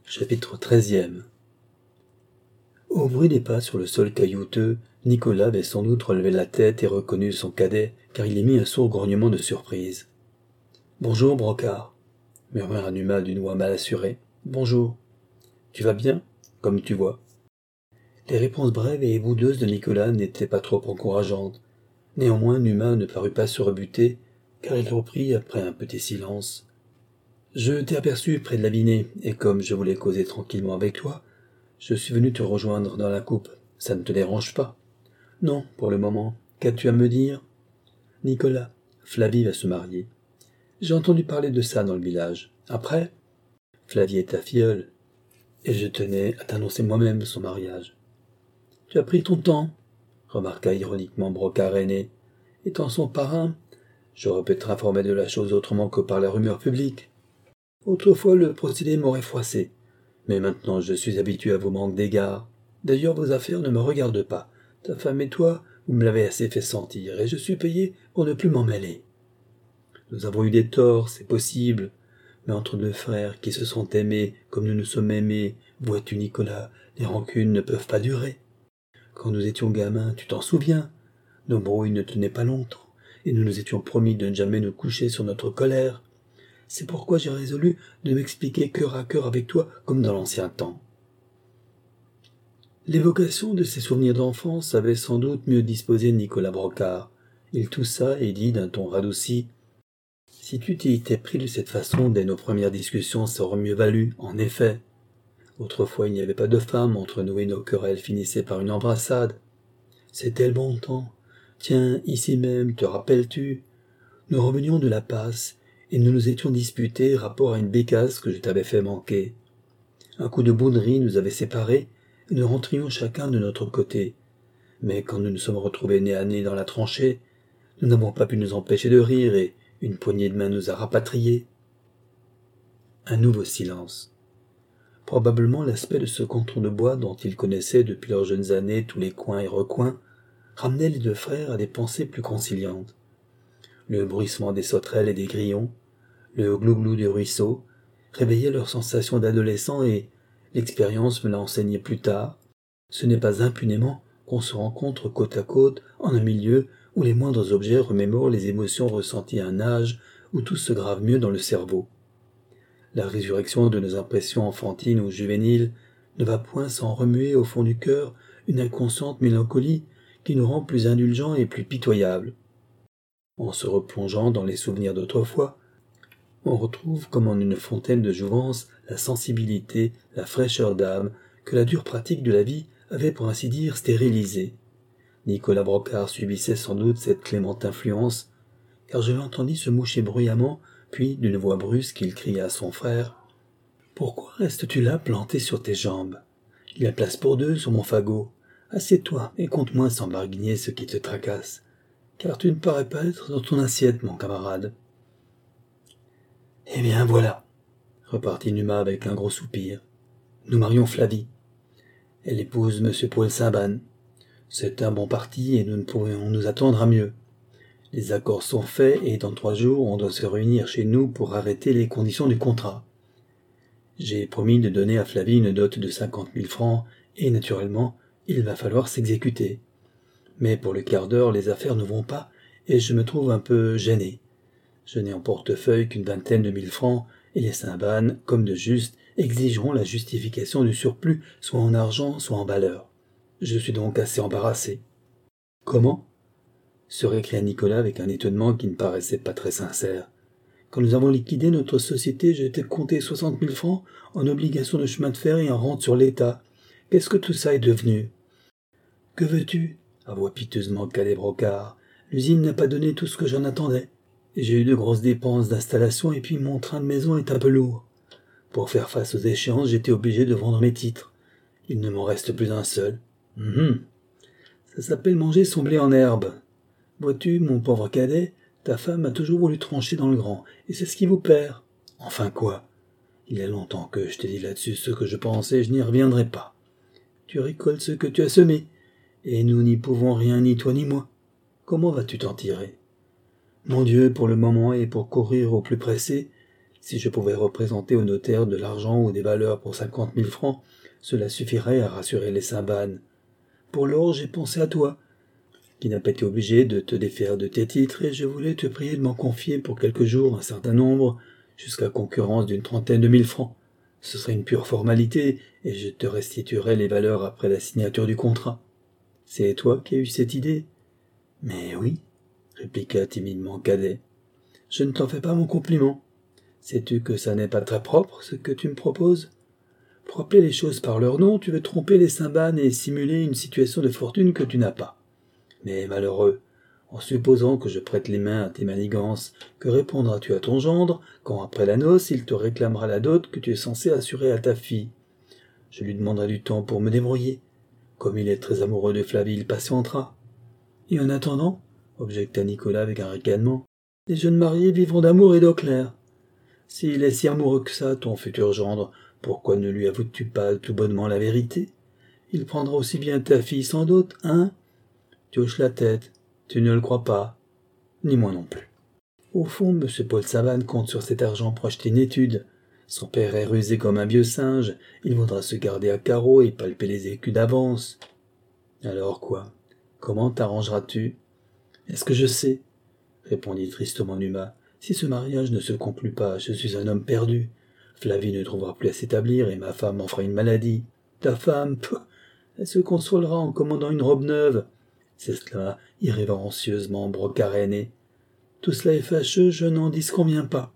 Chapitre 13e. Au bruit des pas sur le sol caillouteux, Nicolas avait sans doute relevé la tête et reconnu son cadet, car il émit un sourd grognement de surprise. « Bonjour, Brocard » murmura Numa d'une voix mal assurée. « Bonjour. Tu vas bien, comme tu vois. » Les réponses brèves et boudeuses de Nicolas n'étaient pas trop encourageantes. Néanmoins, Numa ne parut pas se rebuter, car il reprit après un petit silence. « Je t'ai aperçu près de la binée, et comme je voulais causer tranquillement avec toi, je suis venu te rejoindre dans la coupe. Ça ne te dérange pas ? » ?»« Non, pour le moment. Qu'as-tu à me dire ? » ?»« Nicolas, Flavie va se marier. J'ai entendu parler de ça dans le village. Après, Flavie est ta filleule, et je tenais à t'annoncer moi-même son mariage. »« Tu as pris ton temps, » remarqua ironiquement Brocard aîné. « Étant son parrain, j'aurais pu être informé de la chose autrement que par la rumeur publique. Autrefois, le procédé m'aurait froissé, mais maintenant je suis habitué à vos manques d'égards. D'ailleurs, vos affaires ne me regardent pas. Ta femme et toi, vous me l'avez assez fait sentir, et je suis payé pour ne plus m'en mêler. Nous avons eu des torts, c'est possible, mais entre deux frères qui se sont aimés comme nous nous sommes aimés, vois-tu, Nicolas, les rancunes ne peuvent pas durer. Quand nous étions gamins, tu t'en souviens, nos brouilles ne tenaient pas longtemps, et nous nous étions promis de ne jamais nous coucher sur notre colère. C'est pourquoi j'ai résolu de m'expliquer cœur à cœur avec toi comme dans l'ancien temps. » L'évocation de ses souvenirs d'enfance avait sans doute mieux disposé Nicolas Brocard. Il toussa et dit d'un ton radouci : « Si tu t'y étais pris de cette façon dès nos premières discussions, ça aurait mieux valu, en effet. Autrefois, il n'y avait pas de femme entre nous et nos querelles finissaient par une embrassade. C'était le bon temps. Tiens, ici même, te rappelles-tu ? Nous revenions de la passe, et nous nous étions disputés rapport à une bécasse que je t'avais fait manquer. Un coup de bouderie nous avait séparés, et nous rentrions chacun de notre côté. Mais quand nous nous sommes retrouvés nez à nez dans la tranchée, nous n'avons pas pu nous empêcher de rire, et une poignée de main nous a rapatriés. » Un nouveau silence. Probablement l'aspect de ce canton de bois dont ils connaissaient depuis leurs jeunes années tous les coins et recoins ramenait les deux frères à des pensées plus conciliantes. Le bruissement des sauterelles et des grillons, le glouglou du ruisseau, réveillaient leurs sensations d'adolescents et, l'expérience me l'a enseigné plus tard, ce n'est pas impunément qu'on se rencontre côte à côte en un milieu où les moindres objets remémorent les émotions ressenties à un âge où tout se grave mieux dans le cerveau. La résurrection de nos impressions enfantines ou juvéniles ne va point sans remuer au fond du cœur une inconsciente mélancolie qui nous rend plus indulgents et plus pitoyables. En se replongeant dans les souvenirs d'autrefois, on retrouve comme en une fontaine de jouvence la sensibilité, la fraîcheur d'âme que la dure pratique de la vie avait pour ainsi dire stérilisée. Nicolas Brocard subissait sans doute cette clémente influence, car je l'entendis se moucher bruyamment, puis d'une voix brusque il cria à son frère : « Pourquoi restes-tu là planté sur tes jambes ? Il y a place pour deux sur mon fagot. Assieds-toi et compte-moi sans barguigner ce qui te tracasse, car tu ne parais pas être dans ton assiette, mon camarade. » « Eh bien, voilà, » repartit Numa avec un gros soupir. « Nous marions Flavie. Elle épouse M. Paul Saint-Ban. C'est un bon parti et nous ne pourrions nous attendre à mieux. Les accords sont faits et dans 3 jours, on doit se réunir chez nous pour arrêter les conditions du contrat. J'ai promis de donner à Flavie une dot de 50 000 francs et, naturellement, il va falloir s'exécuter. Mais pour le quart d'heure, les affaires ne vont pas et je me trouve un peu gêné. Je n'ai en portefeuille qu'une 20aine de 1000 francs et les Saint-Ban, comme de juste, exigeront la justification du surplus, soit en argent, soit en valeur. Je suis donc assez embarrassé. »« Comment ?» se récria Nicolas avec un étonnement qui ne paraissait pas très sincère. « Quand nous avons liquidé notre société, j'ai été compter 60 000 francs en obligations de chemin de fer et en rente sur l'État. Qu'est-ce que tout ça est devenu ? » ?»« Que veux-tu ? » avoua piteusement Cadet Brocard. « L'usine n'a pas donné tout ce que j'en attendais. J'ai eu de grosses dépenses d'installation et puis mon train de maison est un peu lourd. Pour faire face aux échéances, j'étais obligé de vendre mes titres. Il ne m'en reste plus un seul. Ça s'appelle manger son blé en herbe. Vois-tu, mon pauvre cadet, ta femme a toujours voulu trancher dans le grand, et c'est ce qui vous perd. Enfin quoi ? Il y a longtemps que je t'ai dit là-dessus ce que je pense et je n'y reviendrai pas. Tu récoltes ce que tu as semé, et nous n'y pouvons rien, ni toi ni moi. Comment vas-tu t'en tirer ? Mon Dieu, pour le moment et pour courir au plus pressé, Si je pouvais représenter au notaire de l'argent ou des valeurs pour 50 000 francs, cela suffirait à rassurer les Saint-Bannes. Pour l'or, j'ai pensé à toi, qui n'a pas été obligé de te défaire de tes titres, et je voulais te prier de m'en confier pour quelques jours un certain nombre, jusqu'à concurrence d'une 30aine de 1000 francs. Ce serait une pure formalité, et je te restituerai les valeurs après la signature du contrat. C'est toi qui as eu cette idée? Mais oui, répliqua timidement Cadet. Je ne t'en fais pas mon compliment. Sais-tu que ça n'est pas très propre, ce que tu me proposes? Pour appeler les choses par leur nom, tu veux tromper les Saint-Bannes et simuler une situation de fortune que tu n'as pas. Mais malheureux, en supposant que je prête les mains à tes manigances, que répondras-tu à ton gendre, quand après la noce il te réclamera la dot que tu es censé assurer à ta fille? Je lui demanderai du temps pour me débrouiller. Comme il est très amoureux de Flavie, il patientera. Et en attendant, objecta Nicolas avec un ricanement, les jeunes mariés vivront d'amour et d'eau claire. S'il est si amoureux que ça, ton futur gendre, pourquoi ne lui avoues-tu pas tout bonnement la vérité? Il prendra aussi bien ta fille sans doute, hein? Tu hoches la tête, tu ne le crois pas, ni moi non plus. Au fond, M. Paul Savane compte sur cet argent pour acheter une étude. Son père est rusé comme un vieux singe, il voudra se garder à carreau et palper les écus d'avance. Alors quoi? Comment t'arrangeras-tu? Est-ce que je sais? Répondit tristement Numa. Si ce mariage ne se conclut pas, je suis un homme perdu. Flavie ne trouvera plus à s'établir et ma femme en fera une maladie. Ta femme, elle se consolera en commandant une robe neuve. C'est cela, irrévérencieusement Brocard aîné. Tout cela est fâcheux, je n'en disconviens pas.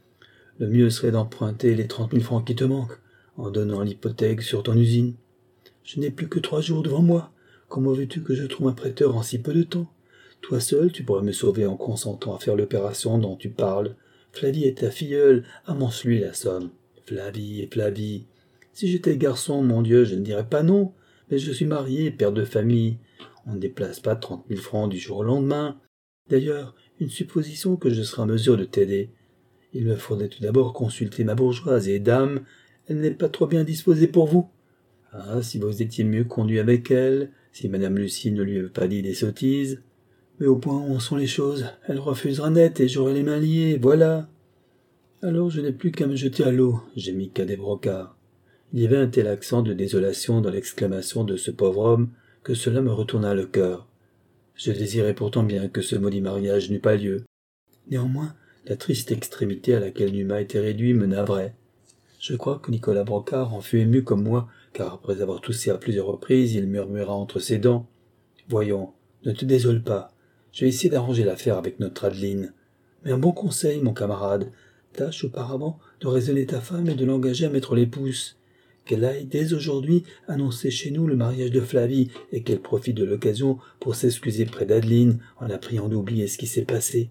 Le mieux serait d'emprunter les 30 000 francs qui te manquent, en donnant l'hypothèque sur ton usine. Je n'ai plus que 3 jours devant moi. Comment veux-tu que je trouve un prêteur en si peu de temps? Toi seul, tu pourrais me sauver en consentant à faire l'opération dont tu parles. Flavie est ta filleule, amance-lui la somme. Flavie et Flavie. Si j'étais garçon, mon Dieu, je ne dirais pas non, mais je suis marié, père de famille. On ne déplace pas 30 000 francs du jour au lendemain. D'ailleurs, une supposition que je serai en mesure de t'aider. Il me faudrait tout d'abord consulter ma bourgeoise, et dame, elle n'est pas trop bien disposée pour vous. Ah, si vous étiez mieux conduit avec elle, si madame Lucie ne lui avait pas dit des sottises. Mais au point où en sont les choses, elle refusera net et j'aurai les mains liées, voilà. Alors je n'ai plus qu'à me jeter à l'eau, gémit Cadet Brocard. Il y avait un tel accent de désolation dans l'exclamation de ce pauvre homme que cela me retourna le cœur. Je désirais pourtant bien que ce maudit mariage n'eût pas lieu. Néanmoins, la triste extrémité à laquelle Numa était réduit me navrait. Je crois que Nicolas Brocard en fut ému comme moi, car après avoir toussé à plusieurs reprises, il murmura entre ses dents. « Voyons, ne te désole pas. Je vais essayer d'arranger l'affaire avec notre Adeline. Mais un bon conseil, mon camarade. Tâche auparavant de raisonner ta femme et de l'engager à mettre les pouces. Qu'elle aille dès aujourd'hui annoncer chez nous le mariage de Flavie et qu'elle profite de l'occasion pour s'excuser près d'Adeline en la priant d'oublier ce qui s'est passé.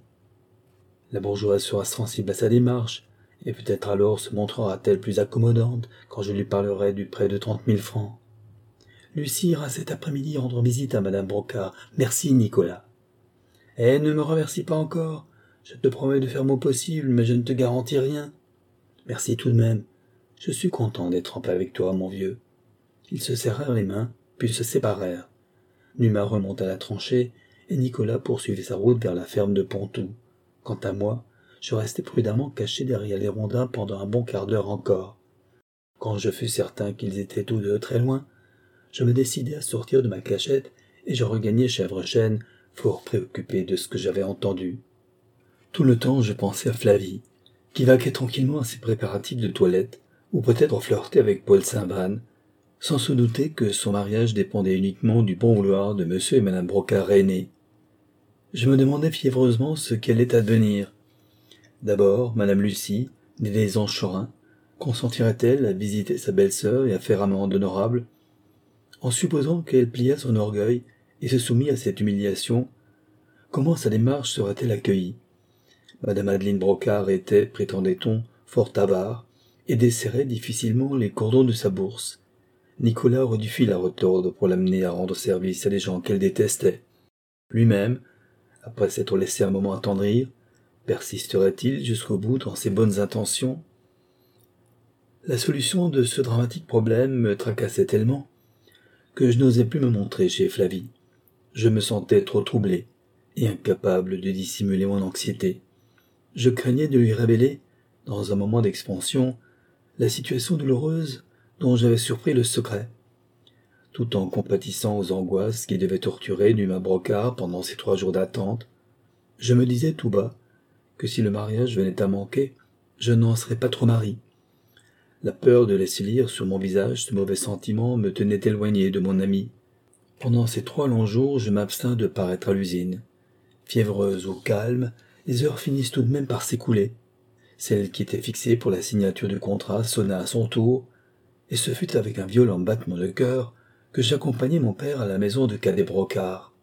La bourgeoise sera sensible à sa démarche, et peut-être alors se montrera-t-elle plus accommodante quand je lui parlerai du prêt de 30 000 francs. Lucie ira cet après-midi rendre visite à madame Brocard. Merci, Nicolas. Eh, ne me remercie pas encore. Je te promets de faire mon possible, mais je ne te garantis rien. Merci tout de même. Je suis content d'être en paix avec toi, mon vieux. Ils se serrèrent les mains, puis se séparèrent. Numa remonta la tranchée, et Nicolas poursuivit sa route vers la ferme de Pontoux. Quant à moi, je restai prudemment caché derrière les rondins pendant un bon quart d'heure encore. Quand je fus certain qu'ils étaient tous deux très loin, je me décidai à sortir de ma cachette et je regagnai Chèvrechêne, fort préoccupé de ce que j'avais entendu. Tout le temps, je pensais à Flavie, qui vaquait tranquillement à ses préparatifs de toilette, ou peut-être flirtait avec Paul Saint-Van, sans se douter que son mariage dépendait uniquement du bon vouloir de M. et Mme Brocard aînés. Je me demandais fiévreusement ce qui allait advenir. D'abord, Mme Lucie, née des Anchorins, consentirait-elle à visiter sa belle-sœur et à faire amende honorable? En supposant qu'elle pliât son orgueil et se soumît à cette humiliation, comment sa démarche serait-elle accueillie? Madame Adeline Brocard était, prétendait-on, fort avare, et desserrait difficilement les cordons de sa bourse. Nicolas aurait dû la retordre pour l'amener à rendre service à des gens qu'elle détestait. Lui-même, après s'être laissé un moment attendrir, persisterait-il jusqu'au bout dans ses bonnes intentions? La solution de ce dramatique problème me tracassait tellement que je n'osais plus me montrer chez Flavie. Je me sentais trop troublé et incapable de dissimuler mon anxiété. Je craignais de lui révéler dans un moment d'expansion, la situation douloureuse dont j'avais surpris le secret. Tout en compatissant aux angoisses qui devaient torturer Numa Brocard pendant ces 3 jours d'attente, je me disais tout bas que si le mariage venait à manquer, je n'en serais pas trop mari. La peur de laisser lire sur mon visage ce mauvais sentiment me tenait éloigné de mon ami. Pendant ces 3 longs jours, je m'abstins de paraître à l'usine. Fiévreuse ou calme, les heures finissent tout de même par s'écouler. Celle qui était fixée pour la signature du contrat sonna à son tour, et ce fut avec un violent battement de cœur que j'accompagnai mon père à la maison de Cadet Brocard.